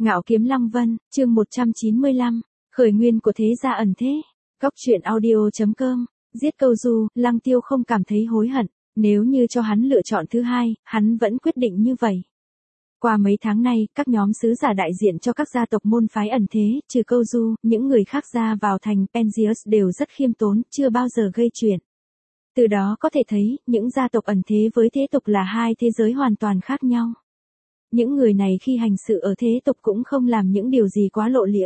Ngạo Kiếm Lăng Vân, chương 195, khởi nguyên của thế gia ẩn thế. Góc truyện audio.com, giết Câu Du, Lăng Tiêu không cảm thấy hối hận, nếu như cho hắn lựa chọn thứ hai, hắn vẫn quyết định như vậy. Qua mấy tháng nay, các nhóm sứ giả đại diện cho các gia tộc môn phái ẩn thế, trừ Câu Du, những người khác ra vào thành Penzius đều rất khiêm tốn, chưa bao giờ gây chuyện. Từ đó có thể thấy, những gia tộc ẩn thế với thế tục là hai thế giới hoàn toàn khác nhau. Những người này khi hành sự ở thế tục cũng không làm những điều gì quá lộ liễu.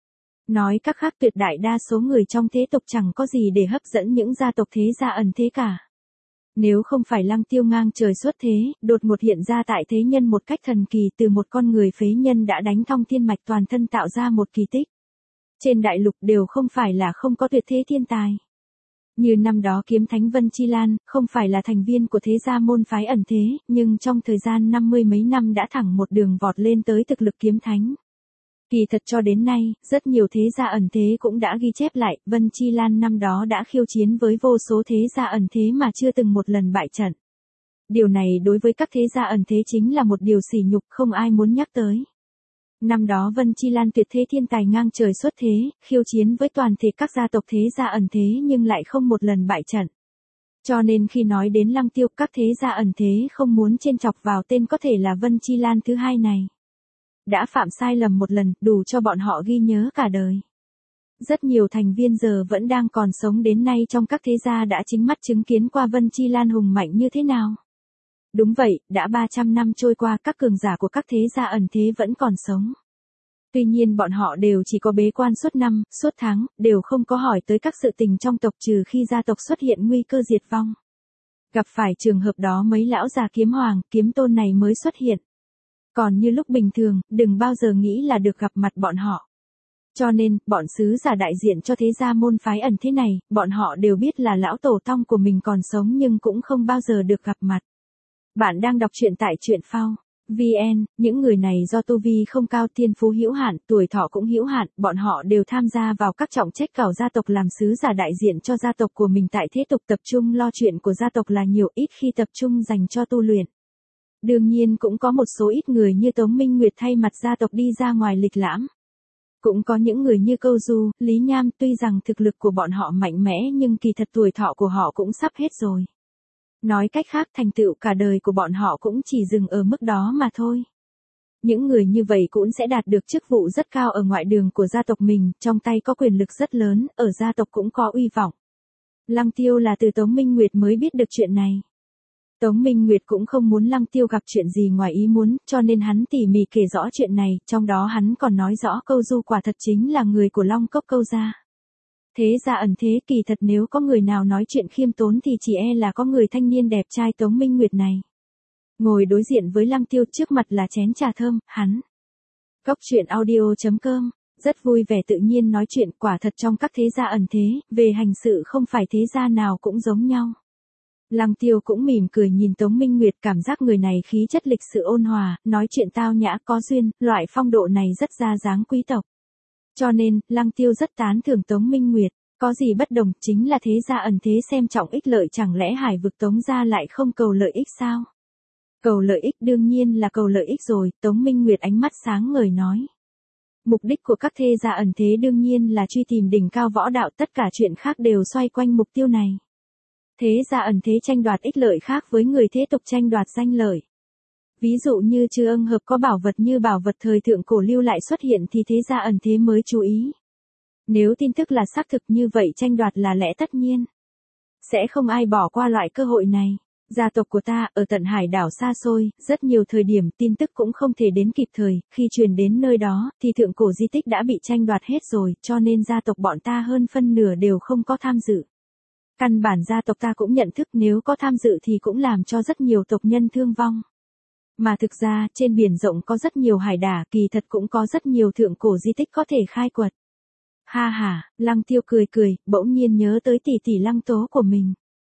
Nói cách khác, tuyệt đại đa số người trong thế tục chẳng có gì để hấp dẫn những gia tộc thế gia ẩn thế cả. Nếu không phải Lăng Tiêu ngang trời xuất thế, đột ngột hiện ra tại thế nhân một cách thần kỳ, từ một con người phế nhân đã đánh thông thiên mạch toàn thân tạo ra một kỳ tích. Trên đại lục đều không phải là không có tuyệt thế thiên tài. Như năm đó kiếm thánh Vân Chi Lan, không phải là thành viên của thế gia môn phái ẩn thế, nhưng trong thời gian 50 mấy năm đã thẳng một đường vọt lên tới thực lực kiếm thánh. Kỳ thật cho đến nay, rất nhiều thế gia ẩn thế cũng đã ghi chép lại, Vân Chi Lan năm đó đã khiêu chiến với vô số thế gia ẩn thế mà chưa từng một lần bại trận. Điều này đối với các thế gia ẩn thế chính là một điều sỉ nhục không ai muốn nhắc tới. Năm đó Vân Chi Lan tuyệt thế thiên tài ngang trời xuất thế, khiêu chiến với toàn thể các gia tộc thế gia ẩn thế nhưng lại không một lần bại trận. Cho nên khi nói đến Lăng Tiêu, các thế gia ẩn thế không muốn chên chọc vào tên có thể là Vân Chi Lan thứ hai này. Đã phạm sai lầm một lần, đủ cho bọn họ ghi nhớ cả đời. Rất nhiều thành viên giờ vẫn đang còn sống đến nay trong các thế gia đã chính mắt chứng kiến qua Vân Chi Lan hùng mạnh như thế nào. Đúng vậy, đã 300 năm trôi qua, các cường giả của các thế gia ẩn thế vẫn còn sống. Tuy nhiên bọn họ đều chỉ có bế quan suốt năm, suốt tháng, đều không có hỏi tới các sự tình trong tộc trừ khi gia tộc xuất hiện nguy cơ diệt vong. Gặp phải trường hợp đó mấy lão già kiếm hoàng, kiếm tôn này mới xuất hiện. Còn như lúc bình thường, đừng bao giờ nghĩ là được gặp mặt bọn họ. Cho nên, bọn sứ giả đại diện cho thế gia môn phái ẩn thế này, bọn họ đều biết là lão tổ tông của mình còn sống nhưng cũng không bao giờ được gặp mặt. Bạn đang đọc truyện tại truyện phao VN, những người này do tu vi không cao, thiên phú hữu hạn, tuổi thọ cũng hữu hạn, bọn họ đều tham gia vào các trọng trách cảo gia tộc làm sứ giả đại diện cho gia tộc của mình tại thế tục, tập trung lo chuyện của gia tộc là nhiều, ít khi tập trung dành cho tu luyện. Đương nhiên cũng có một số ít người như Tống Minh Nguyệt thay mặt gia tộc đi ra ngoài lịch lãm. Cũng có những người như Câu Du, Lý Nham, tuy rằng thực lực của bọn họ mạnh mẽ nhưng kỳ thật tuổi thọ của họ cũng sắp hết rồi. Nói cách khác, thành tựu cả đời của bọn họ cũng chỉ dừng ở mức đó mà thôi. Những người như vậy cũng sẽ đạt được chức vụ rất cao ở ngoại đường của gia tộc mình, trong tay có quyền lực rất lớn, ở gia tộc cũng có uy vọng. Lăng Tiêu là từ Tống Minh Nguyệt mới biết được chuyện này. Tống Minh Nguyệt cũng không muốn Lăng Tiêu gặp chuyện gì ngoài ý muốn, cho nên hắn tỉ mỉ kể rõ chuyện này, trong đó hắn còn nói rõ Câu Du quả thật chính là người của Long Cốc Câu gia. Thế gia ẩn thế, kỳ thật nếu có người nào nói chuyện khiêm tốn thì chỉ e là có người thanh niên đẹp trai Tống Minh Nguyệt này. Ngồi đối diện với Lăng Tiêu, trước mặt là chén trà thơm, hắn. Góc truyện audio.com, rất vui vẻ tự nhiên nói chuyện, quả thật trong các thế gia ẩn thế, về hành sự không phải thế gia nào cũng giống nhau. Lăng Tiêu cũng mỉm cười nhìn Tống Minh Nguyệt, cảm giác người này khí chất lịch sự ôn hòa, nói chuyện tao nhã có duyên, loại phong độ này rất ra dáng quý tộc. Cho nên, Lăng Tiêu rất tán thưởng Tống Minh Nguyệt, có gì bất đồng, chính là thế gia ẩn thế xem trọng ích lợi, chẳng lẽ Hải vực Tống gia lại không cầu lợi ích sao? Cầu lợi ích đương nhiên là cầu lợi ích rồi, Tống Minh Nguyệt ánh mắt sáng ngời nói. Mục đích của các thế gia ẩn thế đương nhiên là truy tìm đỉnh cao võ đạo, tất cả chuyện khác đều xoay quanh mục tiêu này. Thế gia ẩn thế tranh đoạt ích lợi khác với người thế tục tranh đoạt danh lợi. Ví dụ như Trư Ưng Hợp có bảo vật như bảo vật thời thượng cổ lưu lại xuất hiện thì thế gia ẩn thế mới chú ý. Nếu tin tức là xác thực như vậy, tranh đoạt là lẽ tất nhiên. Sẽ không ai bỏ qua loại cơ hội này. Gia tộc của ta ở tận hải đảo xa xôi, rất nhiều thời điểm tin tức cũng không thể đến kịp thời, khi truyền đến nơi đó thì thượng cổ di tích đã bị tranh đoạt hết rồi, cho nên gia tộc bọn ta hơn phân nửa đều không có tham dự. Căn bản gia tộc ta cũng nhận thức nếu có tham dự thì cũng làm cho rất nhiều tộc nhân thương vong. Mà thực ra, trên biển rộng có rất nhiều hải đảo, kỳ thật cũng có rất nhiều thượng cổ di tích có thể khai quật. Ha ha, Lăng Tiêu cười cười, bỗng nhiên nhớ tới tỷ tỷ Lăng Tố của mình.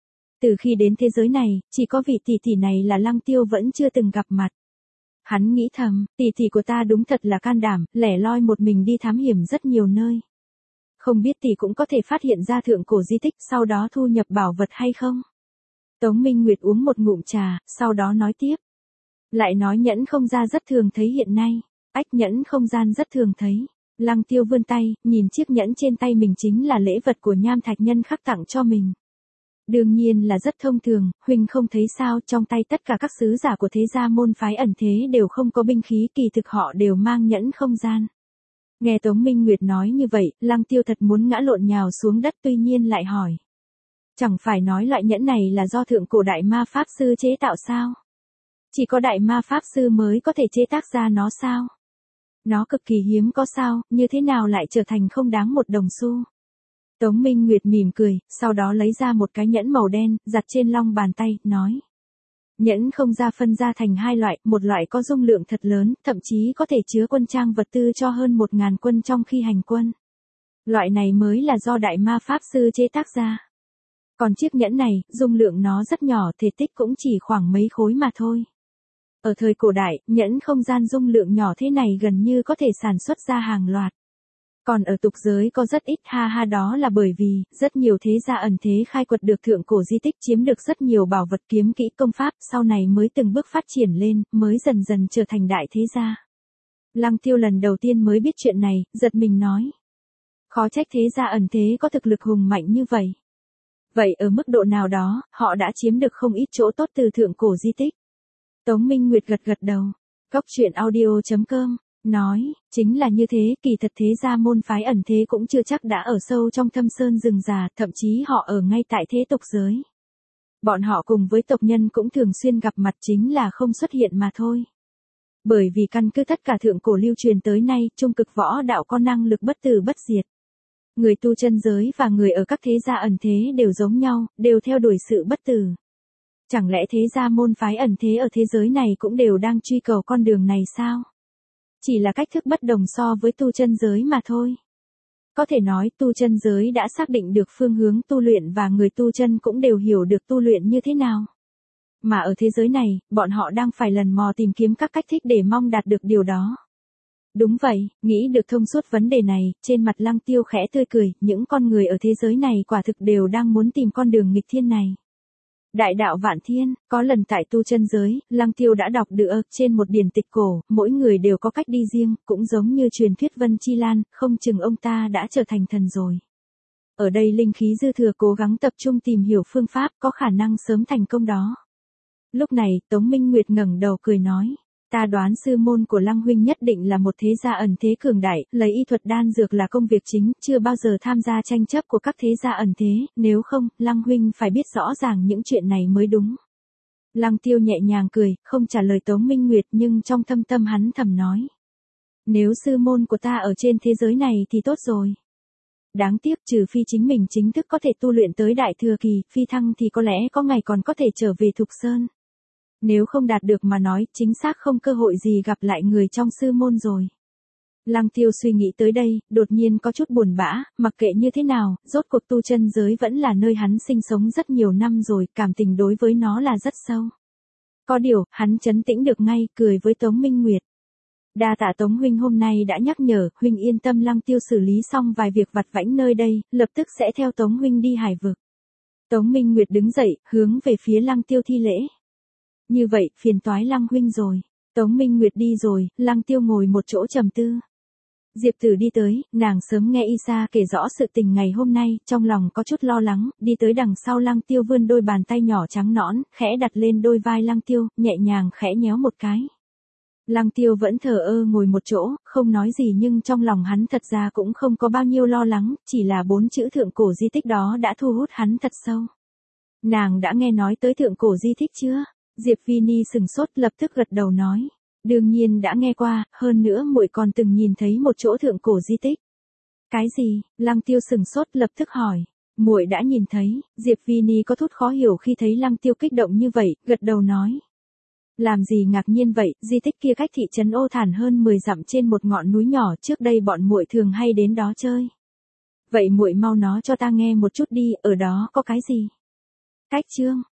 Từ khi đến thế giới này, chỉ có vị tỷ tỷ này là Lăng Tiêu vẫn chưa từng gặp mặt. Hắn nghĩ thầm, tỷ tỷ của ta đúng thật là can đảm, lẻ loi một mình đi thám hiểm rất nhiều nơi. Không biết tỷ cũng có thể phát hiện ra thượng cổ di tích, sau đó thu nhập bảo vật hay không? Tống Minh Nguyệt uống một ngụm trà, sau đó nói tiếp. Lại nói nhẫn không ra rất thường thấy hiện nay. Ách nhẫn không gian rất thường thấy. Lăng Tiêu vươn tay, nhìn chiếc nhẫn trên tay mình chính là lễ vật của Nham Thạch Nhân khắc tặng cho mình. Đương nhiên là rất thông thường, huynh không thấy sao, trong tay tất cả các sứ giả của thế gia môn phái ẩn thế đều không có binh khí, kỳ thực họ đều mang nhẫn không gian. Nghe Tống Minh Nguyệt nói như vậy, Lăng Tiêu thật muốn ngã lộn nhào xuống đất, tuy nhiên lại hỏi. Chẳng phải nói loại nhẫn này là do thượng cổ đại ma pháp sư chế tạo sao? Chỉ có đại ma pháp sư mới có thể chế tác ra nó sao? Nó cực kỳ hiếm có sao, như thế nào lại trở thành không đáng một đồng xu? Tống Minh Nguyệt mỉm cười, sau đó lấy ra một cái nhẫn màu đen, đặt trên long bàn tay, nói. Nhẫn không gian phân ra thành hai loại, một loại có dung lượng thật lớn, thậm chí có thể chứa quân trang vật tư cho hơn 1.000 quân trong khi hành quân. Loại này mới là do đại ma pháp sư chế tác ra. Còn chiếc nhẫn này, dung lượng nó rất nhỏ, thể tích cũng chỉ khoảng mấy khối mà thôi. Ở thời cổ đại, nhẫn không gian dung lượng nhỏ thế này gần như có thể sản xuất ra hàng loạt. Còn ở tục giới có rất ít, ha ha, đó là bởi vì, rất nhiều thế gia ẩn thế khai quật được thượng cổ di tích, chiếm được rất nhiều bảo vật kiếm kỹ công pháp, sau này mới từng bước phát triển lên, mới dần dần trở thành đại thế gia. Lăng Tiêu lần đầu tiên mới biết chuyện này, giật mình nói. Khó trách thế gia ẩn thế có thực lực hùng mạnh như vậy. Vậy ở mức độ nào đó, họ đã chiếm được không ít chỗ tốt từ thượng cổ di tích. Tống Minh Nguyệt gật gật đầu. Cốc truyện audio.com nói, chính là như thế, kỳ thật thế gia môn phái ẩn thế cũng chưa chắc đã ở sâu trong thâm sơn rừng già, thậm chí họ ở ngay tại thế tục giới. Bọn họ cùng với tộc nhân cũng thường xuyên gặp mặt, chính là không xuất hiện mà thôi. Bởi vì căn cứ tất cả thượng cổ lưu truyền tới nay, trung cực võ đạo có năng lực bất tử bất diệt. Người tu chân giới và người ở các thế gia ẩn thế đều giống nhau, đều theo đuổi sự bất tử. Chẳng lẽ thế gia môn phái ẩn thế ở thế giới này cũng đều đang truy cầu con đường này sao? Chỉ là cách thức bất đồng so với tu chân giới mà thôi. Có thể nói tu chân giới đã xác định được phương hướng tu luyện và người tu chân cũng đều hiểu được tu luyện như thế nào. Mà ở thế giới này, bọn họ đang phải lần mò tìm kiếm các cách thích để mong đạt được điều đó. Đúng vậy, nghĩ được thông suốt vấn đề này, trên mặt Lăng Tiêu khẽ tươi cười, những con người ở thế giới này quả thực đều đang muốn tìm con đường nghịch thiên này. Đại đạo vạn thiên, có lần tại tu chân giới, Lăng Tiêu đã đọc được trên một điển tịch cổ, mỗi người đều có cách đi riêng, cũng giống như truyền thuyết Vân Chi Lan, không chừng ông ta đã trở thành thần rồi. Ở đây linh khí dư thừa, cố gắng tập trung tìm hiểu phương pháp, có khả năng sớm thành công đó. Lúc này, Tống Minh Nguyệt ngẩng đầu cười nói. Ta đoán sư môn của Lăng huynh nhất định là một thế gia ẩn thế cường đại, lấy y thuật đan dược là công việc chính, chưa bao giờ tham gia tranh chấp của các thế gia ẩn thế, nếu không, Lăng huynh phải biết rõ ràng những chuyện này mới đúng. Lăng Tiêu nhẹ nhàng cười, không trả lời Tống Minh Nguyệt, nhưng trong thâm tâm hắn thầm nói. Nếu sư môn của ta ở trên thế giới này thì tốt rồi. Đáng tiếc, trừ phi chính mình chính thức có thể tu luyện tới đại thừa kỳ, phi thăng thì có lẽ có ngày còn có thể trở về Thục Sơn. Nếu không đạt được mà nói, chính xác không cơ hội gì gặp lại người trong sư môn rồi. Lăng Tiêu suy nghĩ tới đây, đột nhiên có chút buồn bã, mặc kệ như thế nào, rốt cuộc tu chân giới vẫn là nơi hắn sinh sống rất nhiều năm rồi, cảm tình đối với nó là rất sâu. Có điều, hắn trấn tĩnh được ngay, cười với Tống Minh Nguyệt. Đa tạ Tống huynh hôm nay đã nhắc nhở, huynh yên tâm. Lăng Tiêu xử lý xong vài việc vặt vãnh nơi đây, lập tức sẽ theo Tống huynh đi Hải Vực. Tống Minh Nguyệt đứng dậy, hướng về phía Lăng Tiêu thi lễ. Như vậy, phiền toái Lăng huynh rồi. Tống Minh Nguyệt đi rồi, Lăng Tiêu ngồi một chỗ trầm tư. Diệp Tử đi tới, nàng sớm nghe Isa kể rõ sự tình ngày hôm nay, trong lòng có chút lo lắng, đi tới đằng sau Lăng Tiêu vươn đôi bàn tay nhỏ trắng nõn, khẽ đặt lên đôi vai Lăng Tiêu, nhẹ nhàng khẽ nhéo một cái. Lăng Tiêu vẫn thờ ơ ngồi một chỗ, không nói gì, nhưng trong lòng hắn thật ra cũng không có bao nhiêu lo lắng, chỉ là 4 chữ thượng cổ di tích đó đã thu hút hắn thật sâu. Nàng đã nghe nói tới thượng cổ di tích chưa? Diệp Vini sừng sốt, lập tức gật đầu nói. Đương nhiên đã nghe qua, hơn nữa muội còn từng nhìn thấy một chỗ thượng cổ di tích. Cái gì? Lăng Tiêu sừng sốt, lập tức hỏi. Muội đã nhìn thấy. Diệp Vini có chút khó hiểu khi thấy Lăng Tiêu kích động như vậy, gật đầu nói. Làm gì ngạc nhiên vậy, di tích kia cách thị trấn Ô Thản hơn 10 dặm trên một ngọn núi nhỏ, trước đây bọn muội thường hay đến đó chơi. Vậy muội mau nói cho ta nghe một chút đi, ở đó có cái gì? Cách chương